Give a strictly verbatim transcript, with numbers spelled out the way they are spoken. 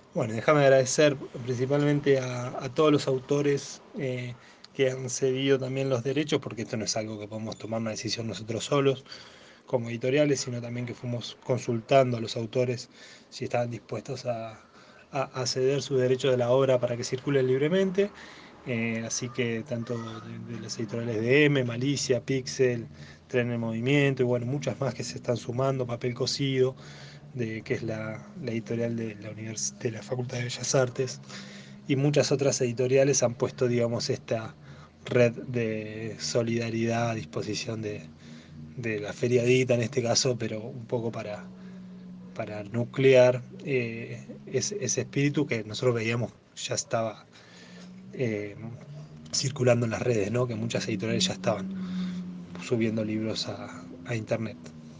Bueno, déjame agradecer principalmente a, a todos los autores eh, que han cedido también los derechos, porque esto no es algo que podemos tomar una decisión nosotros solos como editoriales, sino también que fuimos consultando a los autores si estaban dispuestos a, a, a ceder sus derechos de la obra para que circule libremente. Eh, así que tanto de, de las editoriales de M, Malicia, Pixel, Tren en Movimiento y bueno, muchas más que se están sumando, Papel Cocido, de, que es la, la editorial de la, univers de la Facultad de Bellas Artes, y muchas otras editoriales han puesto, digamos, esta red de solidaridad a disposición de, de la Feria Dita en este caso, pero un poco para, para nuclear eh, ese, ese, espíritu que nosotros veíamos ya estaba eh, circulando en las redes, ¿no? Que muchas editoriales ya estaban subiendo libros a, a internet.